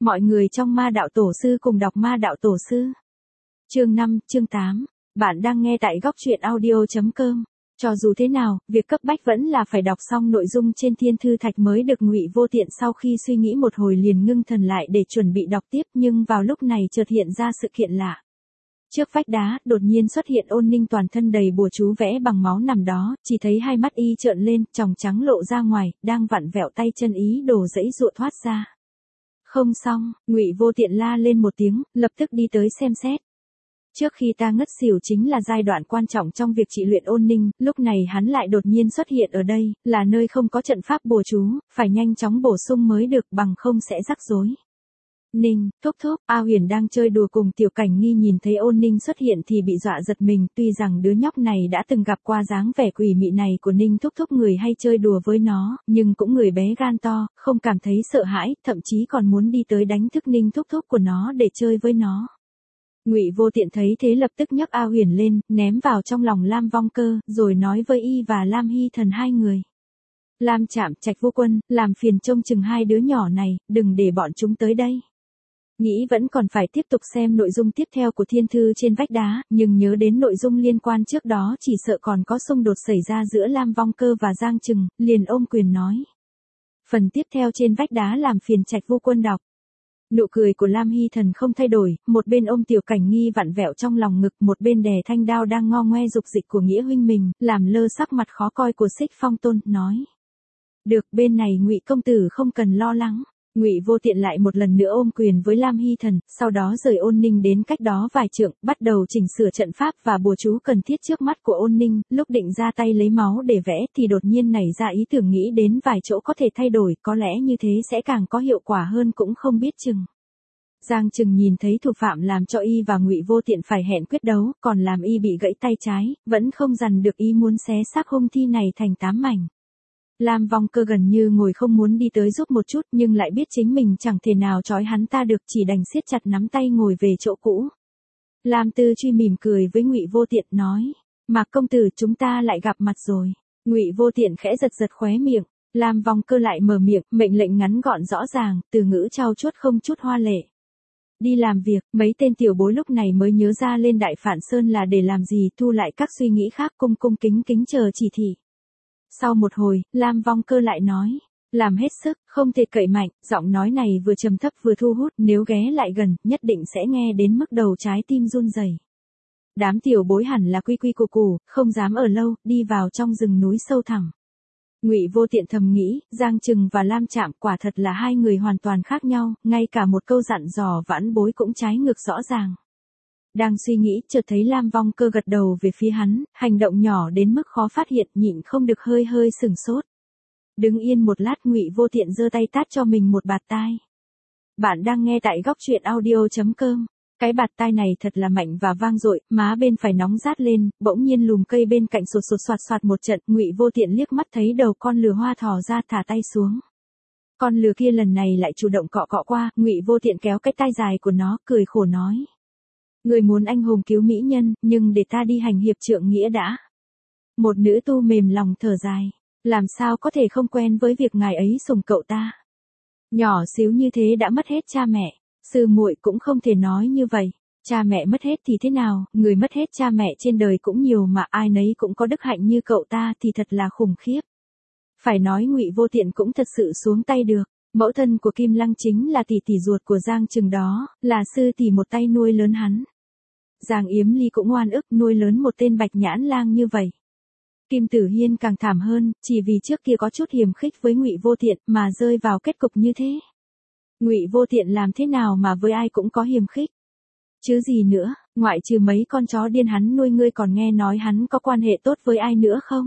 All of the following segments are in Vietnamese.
Mọi người trong Ma Đạo Tổ Sư cùng đọc Ma Đạo Tổ Sư. Chương 5, chương 8. Bạn đang nghe tại góc truyện audio.com. Cho dù thế nào, việc cấp bách vẫn là phải đọc xong nội dung trên Thiên Thư Thạch mới được. Ngụy Vô Tiện sau khi suy nghĩ một hồi liền ngưng thần lại để chuẩn bị đọc tiếp, nhưng vào lúc này chợt hiện ra sự kiện lạ. Trước vách đá, đột nhiên xuất hiện Ôn Ninh, toàn thân đầy bùa chú vẽ bằng máu nằm đó, chỉ thấy hai mắt y trợn lên, tròng trắng lộ ra ngoài, đang vặn vẹo tay chân ý đồ giãy giụa thoát ra. Không xong, Ngụy Vô Tiện la lên một tiếng, lập tức đi tới xem xét. Trước khi ta ngất xỉu chính là giai đoạn quan trọng trong việc trị luyện Ôn Ninh, lúc này hắn lại đột nhiên xuất hiện ở đây, là nơi không có trận pháp bùa chú, phải nhanh chóng bổ sung mới được, bằng không sẽ rắc rối. Ninh, thúc thúc, A Huyền đang chơi đùa cùng Tiểu Cảnh Nghi nhìn thấy Ôn Ninh xuất hiện thì bị dọa giật mình, tuy rằng đứa nhóc này đã từng gặp qua dáng vẻ quỷ mị này của Ninh thúc thúc người hay chơi đùa với nó, nhưng cũng người bé gan to, không cảm thấy sợ hãi, thậm chí còn muốn đi tới đánh thức Ninh thúc thúc của nó để chơi với nó. Ngụy Vô Tiện thấy thế lập tức nhấc A Huyền lên, ném vào trong lòng Lam Vong Cơ, rồi nói với y và Lam Hy Thần hai người. Lam Trạm, Trạch Vô Quân, làm phiền trông chừng hai đứa nhỏ này, đừng để bọn chúng tới đây. Nghĩ vẫn còn phải tiếp tục xem nội dung tiếp theo của thiên thư trên vách đá, nhưng nhớ đến nội dung liên quan trước đó chỉ sợ còn có xung đột xảy ra giữa Lam Vong Cơ và Giang Trừng, liền ôm quyền nói. Phần tiếp theo trên vách đá làm phiền Trạch Vô Quân đọc. Nụ cười của Lam Hy Thần không thay đổi, một bên ôm Tiểu Cảnh Nghi vặn vẹo trong lòng ngực, một bên đè thanh đao đang ngo ngoe dục dịch của nghĩa huynh mình, làm lơ sắc mặt khó coi của Xích Phong Tôn, nói. Được, bên này Ngụy công tử không cần lo lắng. Ngụy Vô Tiện lại một lần nữa ôm quyền với Lam Hy Thần, sau đó rời Ôn Ninh đến cách đó vài trượng, bắt đầu chỉnh sửa trận pháp và bùa chú cần thiết trước mắt của Ôn Ninh, lúc định ra tay lấy máu để vẽ thì đột nhiên nảy ra ý tưởng nghĩ đến vài chỗ có thể thay đổi, có lẽ như thế sẽ càng có hiệu quả hơn cũng không biết chừng. Giang Trừng nhìn thấy thủ phạm làm cho y và Ngụy Vô Tiện phải hẹn quyết đấu, còn làm y bị gãy tay trái, vẫn không dằn được ý muốn xé xác hung thi này thành 8 mảnh. Lam Vong Cơ gần như ngồi không muốn đi tới giúp một chút, nhưng lại biết chính mình chẳng thể nào trói hắn ta được, chỉ đành siết chặt nắm tay ngồi về chỗ cũ. Lam Tư Truy mỉm cười với Ngụy Vô Tiện nói, Mạc công tử, chúng ta lại gặp mặt rồi. Ngụy Vô Tiện khẽ giật giật khóe miệng, Lam Vong Cơ lại mở miệng, mệnh lệnh ngắn gọn rõ ràng, từ ngữ trau chuốt không chút hoa lệ. Đi làm việc, mấy tên tiểu bối lúc này mới nhớ ra lên Đại Phản Sơn là để làm gì, thu lại các suy nghĩ khác, cung cung kính kính chờ chỉ thị. Sau một hồi, Lam Vong Cơ lại nói, làm hết sức, không thể cậy mạnh, giọng nói này vừa trầm thấp vừa thu hút, nếu ghé lại gần, nhất định sẽ nghe đến mức đầu trái tim run rẩy. Đám tiểu bối hẳn là quy quy củ củ, không dám ở lâu, đi vào trong rừng núi sâu thẳm. Ngụy Vô Tiện thầm nghĩ, Giang Trừng và Lam Trạm quả thật là hai người hoàn toàn khác nhau, ngay cả một câu dặn dò vãn bối cũng trái ngược rõ ràng. Đang suy nghĩ, chợt thấy Lam Vong Cơ gật đầu về phía hắn, hành động nhỏ đến mức khó phát hiện, nhịn không được hơi hơi sửng sốt. Đứng yên một lát, Ngụy Vô Tiện giơ tay tát cho mình một bạt tai. Bạn đang nghe tại góc truyện audio.com. Cái bạt tai này thật là mạnh và vang dội, má bên phải nóng rát lên, bỗng nhiên lùm cây bên cạnh sột sột soạt soạt một trận, Ngụy Vô Tiện liếc mắt thấy đầu con lừa hoa thò ra, thả tay xuống. Con lừa kia lần này lại chủ động cọ cọ qua, Ngụy Vô Tiện kéo cái tai dài của nó, cười khổ nói. Người muốn anh hùng cứu mỹ nhân, nhưng để ta đi hành hiệp trượng nghĩa đã. Một nữ tu mềm lòng thở dài. Làm sao có thể không quen với việc ngài ấy sủng cậu ta. Nhỏ xíu như thế đã mất hết cha mẹ. Sư muội cũng không thể nói như vậy. Cha mẹ mất hết thì thế nào, người mất hết cha mẹ trên đời cũng nhiều mà ai nấy cũng có đức hạnh như cậu ta thì thật là khủng khiếp. Phải nói Ngụy Vô Tiện cũng thật sự xuống tay được. Mẫu thân của Kim Lăng chính là tỷ tỷ ruột của Giang Trừng đó, là sư tỷ một tay nuôi lớn hắn. Giang Yếm Ly cũng oan ức nuôi lớn một tên bạch nhãn lang như vậy. Kim Tử Hiên càng thảm hơn, chỉ vì trước kia có chút hiềm khích với Ngụy Vô Tiện mà rơi vào kết cục như thế. Ngụy Vô Tiện làm thế nào mà với ai cũng có hiềm khích. Chứ gì nữa, ngoại trừ mấy con chó điên hắn nuôi, ngươi còn nghe nói hắn có quan hệ tốt với ai nữa không?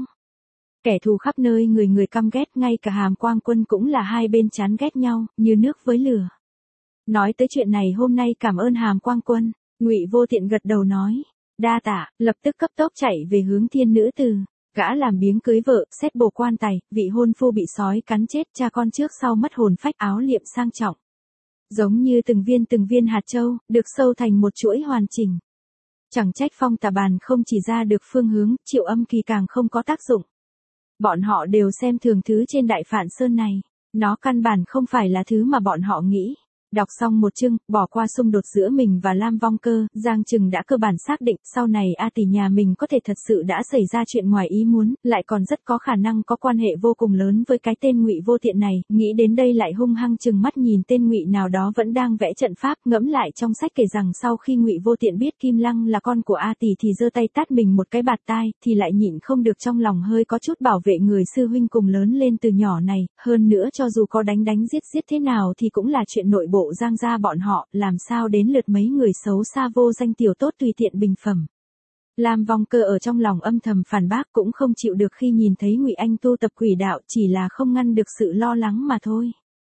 Kẻ thù khắp nơi, người người căm ghét, ngay cả Hàm Quang Quân cũng là hai bên chán ghét nhau, như nước với lửa. Nói tới chuyện này hôm nay cảm ơn Hàm Quang Quân. Ngụy Vô Tiện gật đầu nói, đa tạ, lập tức cấp tốc chạy về hướng Thiên Nữ Từ. Gã làm biếng cưới vợ, xét bổ quan tài, vị hôn phu bị sói cắn chết, cha con trước sau mất hồn phách, áo liệm sang trọng. Giống như từng viên hạt châu, được sâu thành một chuỗi hoàn chỉnh. Chẳng trách Phong Tà Bàn không chỉ ra được phương hướng, Triệu Âm Kỳ càng không có tác dụng. Bọn họ đều xem thường thứ trên Đại Phản Sơn này. Nó căn bản không phải là thứ mà bọn họ nghĩ. Đọc xong một chương, bỏ qua xung đột giữa mình và Lam Vong Cơ, Giang Trừng đã cơ bản xác định sau này A Tỷ nhà mình có thể thật sự đã xảy ra chuyện ngoài ý muốn, lại còn rất có khả năng có quan hệ vô cùng lớn với cái tên Ngụy Vô Tiện này, nghĩ đến đây lại hung hăng trừng mắt nhìn tên Ngụy nào đó vẫn đang vẽ trận pháp, ngẫm lại trong sách kể rằng sau khi Ngụy Vô Tiện biết Kim Lăng là con của A Tỷ thì giơ tay tát mình một cái bạt tai, thì lại nhịn không được trong lòng hơi có chút bảo vệ người sư huynh cùng lớn lên từ nhỏ này, hơn nữa cho dù có đánh giết thế nào thì cũng là chuyện nội bộ Giang gia bọn họ, làm sao đến lượt mấy người xấu xa vô danh tiểu tốt tùy tiện bình phẩm. Lam Vong Cơ ở trong lòng âm thầm phản bác cũng không chịu được khi nhìn thấy Ngụy Anh tu tập quỷ đạo, chỉ là không ngăn được sự lo lắng mà thôi.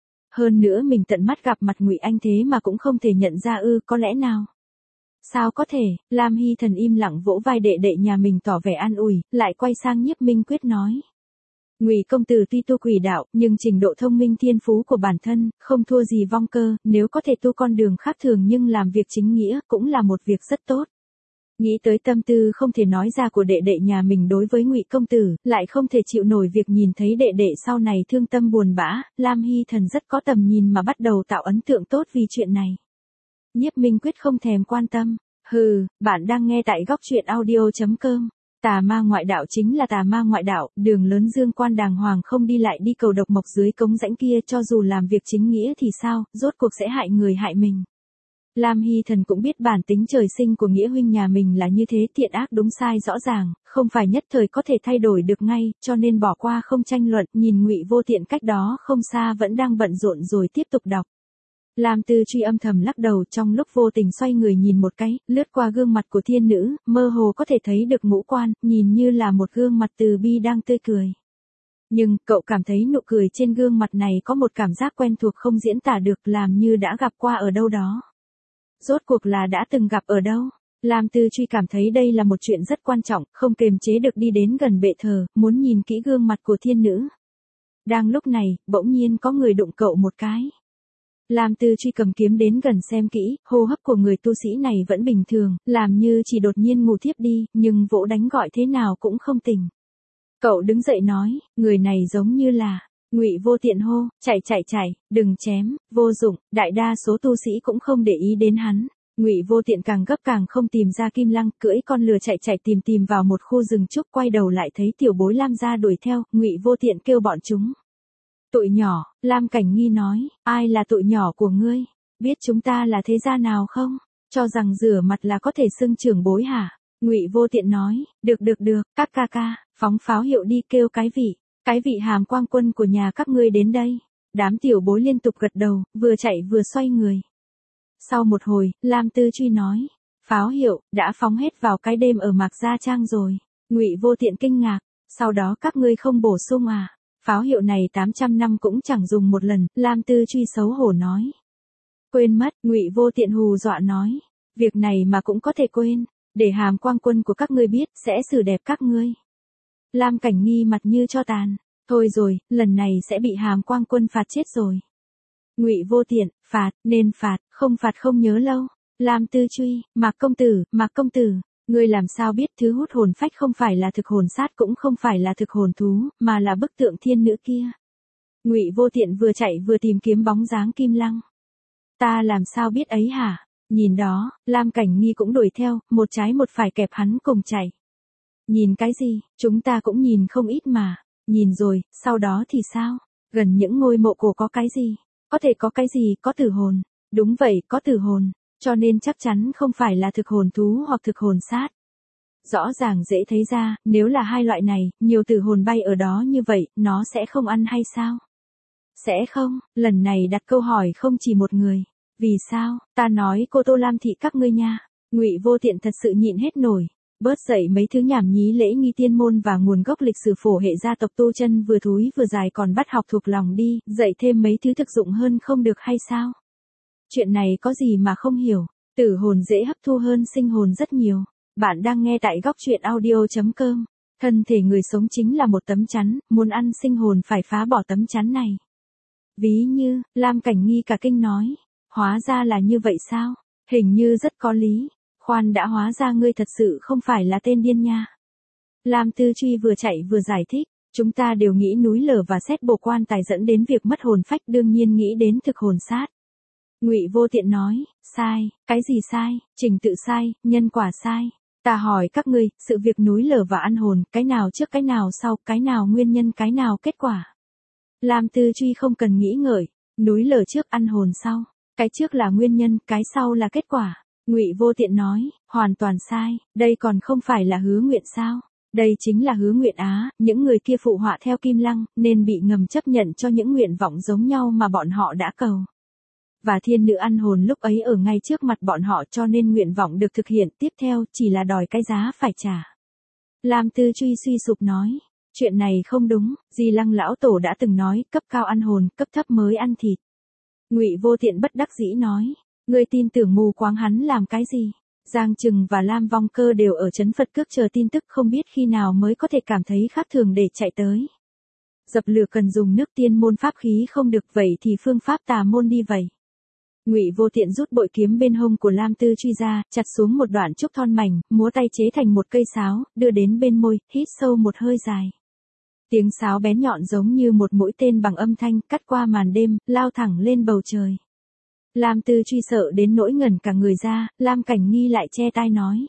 Hơn nữa mình tận mắt gặp mặt Ngụy Anh thế mà cũng không thể nhận ra có lẽ nào. Sao có thể, Lam Hy Thần im lặng vỗ vai đệ đệ nhà mình tỏ vẻ an ủi, lại quay sang Nhiếp Minh Quyết nói. Ngụy công tử tuy tu quỷ đạo, nhưng trình độ thông minh thiên phú của bản thân, không thua gì Vong Cơ, nếu có thể tu con đường khác thường nhưng làm việc chính nghĩa, cũng là một việc rất tốt. Nghĩ tới tâm tư không thể nói ra của đệ đệ nhà mình đối với Ngụy công tử, lại không thể chịu nổi việc nhìn thấy đệ đệ sau này thương tâm buồn bã, Lam Hy Thần rất có tầm nhìn mà bắt đầu tạo ấn tượng tốt vì chuyện này. Nhiếp Minh Quyết không thèm quan tâm. Hừ, bạn đang nghe tại góc truyện audio.com. Tà ma ngoại đạo chính là tà ma ngoại đạo, đường lớn dương quan đàng hoàng không đi lại đi cầu độc mộc dưới cống rãnh kia, cho dù làm việc chính nghĩa thì sao, rốt cuộc sẽ hại người hại mình. Lam Hy Thần cũng biết bản tính trời sinh của nghĩa huynh nhà mình là như thế, thiện ác đúng sai rõ ràng, không phải nhất thời có thể thay đổi được ngay, cho nên bỏ qua không tranh luận, nhìn Ngụy Vô Tiện cách đó không xa vẫn đang bận rộn rồi tiếp tục đọc. Lam Tư Truy âm thầm lắc đầu, trong lúc vô tình xoay người nhìn một cái, lướt qua gương mặt của thiên nữ, mơ hồ có thể thấy được ngũ quan, nhìn như là một gương mặt từ bi đang tươi cười. Nhưng, cậu cảm thấy nụ cười trên gương mặt này có một cảm giác quen thuộc không diễn tả được, làm như đã gặp qua ở đâu đó. Rốt cuộc là đã từng gặp ở đâu? Lam Tư Truy cảm thấy đây là một chuyện rất quan trọng, không kềm chế được đi đến gần bệ thờ, muốn nhìn kỹ gương mặt của thiên nữ. Đang lúc này, bỗng nhiên có người đụng cậu một cái. Lam Tư Truy cầm kiếm đến gần xem kỹ, hô hấp của người tu sĩ này vẫn bình thường, làm như chỉ đột nhiên ngủ thiếp đi, nhưng vỗ đánh gọi thế nào cũng không tỉnh. Cậu đứng dậy nói, người này giống như là, Ngụy Vô Tiện hô, chạy, đừng chém, vô dụng, đại đa số tu sĩ cũng không để ý đến hắn. Ngụy Vô Tiện càng gấp càng không tìm ra Kim Lăng, cưỡi con lừa chạy tìm vào một khu rừng trúc, quay đầu lại thấy tiểu bối Lam gia đuổi theo, Ngụy Vô Tiện kêu bọn chúng. Tụi nhỏ, Lam Cảnh Nghi nói, ai là tụi nhỏ của ngươi? Biết chúng ta là thế gia nào không? Cho rằng rửa mặt là có thể xưng trưởng bối hả? Ngụy Vô Tiện nói, được, các ca, phóng pháo hiệu đi, kêu cái vị Hàm Quang Quân của nhà các ngươi đến đây. Đám tiểu bối liên tục gật đầu, vừa chạy vừa xoay người. Sau một hồi, Lam Tư Truy nói, pháo hiệu, đã phóng hết vào cái đêm ở Mạc Gia Trang rồi. Ngụy Vô Tiện kinh ngạc, sau đó các ngươi không bổ sung à? Pháo hiệu này 800 năm cũng chẳng dùng một lần, Lam Tư Truy xấu hổ nói. Quên mất, Ngụy Vô Tiện hù dọa nói. Việc này mà cũng có thể quên, để Hàm Quang Quân của các ngươi biết, sẽ xử đẹp các ngươi. Lam Cảnh Nghi mặt như cho tàn. Thôi rồi, lần này sẽ bị Hàm Quang Quân phạt chết rồi. Ngụy Vô Tiện, nên phạt, không phạt không nhớ lâu. Lam Tư Truy, Mạc công tử, ngươi làm sao biết thứ hút hồn phách không phải là thực hồn sát cũng không phải là thực hồn thú, mà là bức tượng thiên nữ kia. Ngụy Vô Tiện vừa chạy vừa tìm kiếm bóng dáng Kim Lăng. Ta làm sao biết ấy hả? Nhìn đó, Lam Cảnh Nghi cũng đuổi theo, một trái một phải kẹp hắn cùng chạy. Nhìn cái gì, chúng ta cũng nhìn không ít mà. Nhìn rồi, sau đó thì sao? Gần những ngôi mộ cổ có cái gì? Có thể có cái gì, có tử hồn. Đúng vậy, có tử hồn. Cho nên chắc chắn không phải là thực hồn thú hoặc thực hồn sát. Rõ ràng dễ thấy ra, nếu là hai loại này, nhiều tử hồn bay ở đó như vậy, nó sẽ không ăn hay sao? Sẽ không, lần này đặt câu hỏi không chỉ một người. Vì sao, ta nói cô Tô Lam thị các ngươi nha. Ngụy Vô Tiện thật sự nhịn hết nổi. Bớt dậy mấy thứ nhảm nhí lễ nghi tiên môn và nguồn gốc lịch sử phổ hệ gia tộc tu chân vừa thúi vừa dài, còn bắt học thuộc lòng đi, dạy thêm mấy thứ thực dụng hơn không được hay sao? Chuyện này có gì mà không hiểu, tử hồn dễ hấp thu hơn sinh hồn rất nhiều. Bạn đang nghe tại góc truyện audio.com. Thân thể người sống chính là một tấm chắn, muốn ăn sinh hồn phải phá bỏ tấm chắn này. Ví như, Lam Cảnh Nghi cả kinh nói, hóa ra là như vậy sao? Hình như rất có lý. Khoan đã, hóa ra ngươi thật sự không phải là tên điên nha. Lam Tư Truy vừa chạy vừa giải thích, chúng ta đều nghĩ núi lở và xét bộ quan tài dẫn đến việc mất hồn phách, đương nhiên nghĩ đến thực hồn sát. Ngụy Vô Tiện nói, sai, cái gì sai, trình tự sai, nhân quả sai. Ta hỏi các ngươi, sự việc núi lở và ăn hồn, cái nào trước cái nào sau, cái nào nguyên nhân cái nào kết quả. Lam Tư Truy không cần nghĩ ngợi, núi lở trước ăn hồn sau, cái trước là nguyên nhân, cái sau là kết quả. Ngụy Vô Tiện nói, hoàn toàn sai, đây còn không phải là hứa nguyện sao? Đây chính là hứa nguyện á, những người kia phụ họa theo Kim Lăng, nên bị ngầm chấp nhận cho những nguyện vọng giống nhau mà bọn họ đã cầu. Và thiên nữ ăn hồn lúc ấy ở ngay trước mặt bọn họ cho nên nguyện vọng được thực hiện tiếp theo chỉ là đòi cái giá phải trả. Lam Tư Truy suy sụp nói, chuyện này không đúng, Di Lăng lão tổ đã từng nói, cấp cao ăn hồn, cấp thấp mới ăn thịt. Ngụy Vô Tiện bất đắc dĩ nói, ngươi tin tưởng mù quáng hắn làm cái gì? Giang Trừng và Lam Vong Cơ đều ở trấn Phật Cước chờ tin tức không biết khi nào mới có thể cảm thấy khác thường để chạy tới. Dập lửa cần dùng nước tiên môn pháp khí không được vậy thì phương pháp tà môn đi vậy. Ngụy Vô Tiện rút bội kiếm bên hông của Lam Tư Truy ra, chặt xuống một đoạn trúc thon mảnh, múa tay chế thành một cây sáo, đưa đến bên môi, hít sâu một hơi dài. Tiếng sáo bén nhọn giống như một mũi tên bằng âm thanh, cắt qua màn đêm, lao thẳng lên bầu trời. Lam Tư Truy sợ đến nỗi ngẩn cả người ra, Lam Cảnh Nghi lại che tai nói.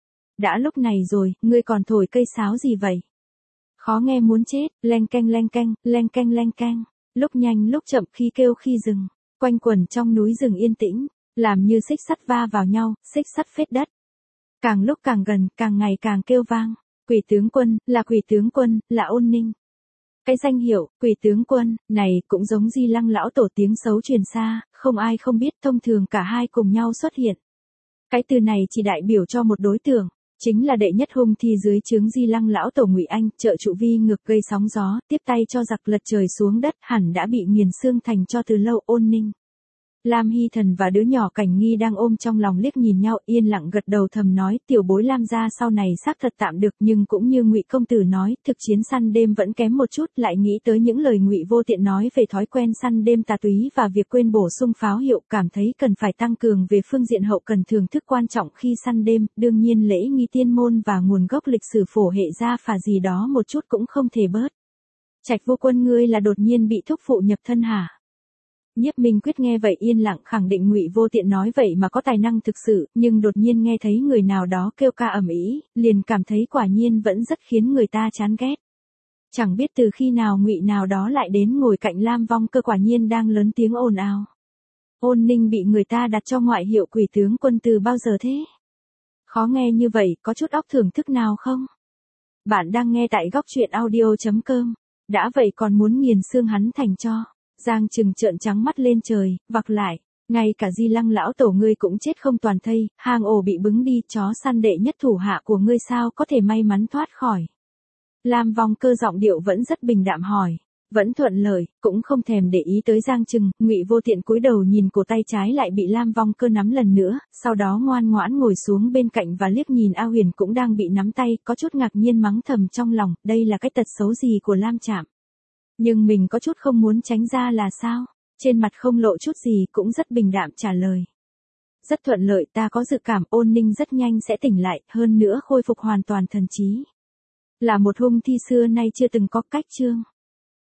Đã lúc này rồi, ngươi còn thổi cây sáo gì vậy? Khó nghe muốn chết, leng keng leng keng, leng keng leng keng, lúc nhanh lúc chậm khi kêu khi dừng, quanh quẩn trong núi rừng yên tĩnh, làm như xích sắt va vào nhau, xích sắt phết đất. Càng lúc càng gần, càng ngày càng kêu vang, Quỷ tướng quân, là Quỷ tướng quân, là Ôn Ninh. Cái danh hiệu, Quỷ tướng quân, này cũng giống Di Lăng lão tổ tiếng xấu truyền xa, không ai không biết, thông thường cả hai cùng nhau xuất hiện. Cái từ này chỉ đại biểu cho một đối tượng, chính là đệ nhất hung thi dưới trướng Di Lăng lão tổ Ngụy Anh, trợ trụ vi ngược gây sóng gió, tiếp tay cho giặc lật trời xuống đất, hẳn đã bị nghiền xương thành cho từ lâu. Ôn Ninh. Lam Hy Thần và đứa nhỏ Cảnh Nghi đang ôm trong lòng liếc nhìn nhau, yên lặng gật đầu thầm nói, tiểu bối Lam gia sau này xác thật tạm được, nhưng cũng như Ngụy công tử nói, thực chiến săn đêm vẫn kém một chút, lại nghĩ tới những lời Ngụy Vô Tiện nói về thói quen săn đêm tà túy và việc quên bổ sung pháo hiệu, cảm thấy cần phải tăng cường về phương diện hậu cần thưởng thức quan trọng khi săn đêm, đương nhiên lễ nghi tiên môn và nguồn gốc lịch sử phổ hệ gia phả gì đó một chút cũng không thể bớt. Trạch Vô Quân ngươi là đột nhiên bị thúc phụ nhập thân hả? Nhiếp Minh Quyết nghe vậy yên lặng khẳng định Ngụy Vô Tiện nói vậy mà có tài năng thực sự, nhưng đột nhiên nghe thấy người nào đó kêu ca ầm ĩ, liền cảm thấy quả nhiên vẫn rất khiến người ta chán ghét. Chẳng biết từ khi nào Ngụy nào đó lại đến ngồi cạnh Lam Vong Cơ, quả nhiên đang lớn tiếng ồn ào. Ôn Ninh bị người ta đặt cho ngoại hiệu Quỷ tướng quân từ bao giờ thế? Khó nghe như vậy, có chút óc thưởng thức nào không? Bạn đang nghe tại góc truyện audio.com. Đã vậy còn muốn nghiền xương hắn thành cho. Giang Trừng trợn trắng mắt lên trời, vặc lại, ngay cả Di Lăng lão tổ ngươi cũng chết không toàn thây, hang ổ bị bứng đi, chó săn đệ nhất thủ hạ của ngươi sao có thể may mắn thoát khỏi. Lam Vong Cơ giọng điệu vẫn rất bình đạm hỏi, vẫn thuận lợi, cũng không thèm để ý tới Giang Trừng. Ngụy Vô Tiện cúi đầu nhìn cổ tay trái lại bị Lam Vong Cơ nắm lần nữa, sau đó ngoan ngoãn ngồi xuống bên cạnh và liếc nhìn A Huyền cũng đang bị nắm tay, có chút ngạc nhiên mắng thầm trong lòng, đây là cái tật xấu gì của Lam Trạm. Nhưng mình có chút không muốn tránh ra là sao? Trên mặt không lộ chút gì, cũng rất bình đạm trả lời. Rất thuận lợi, ta có dự cảm Ôn Ninh rất nhanh sẽ tỉnh lại, hơn nữa khôi phục hoàn toàn thần trí. Là một hung thi xưa nay chưa từng có cách chương.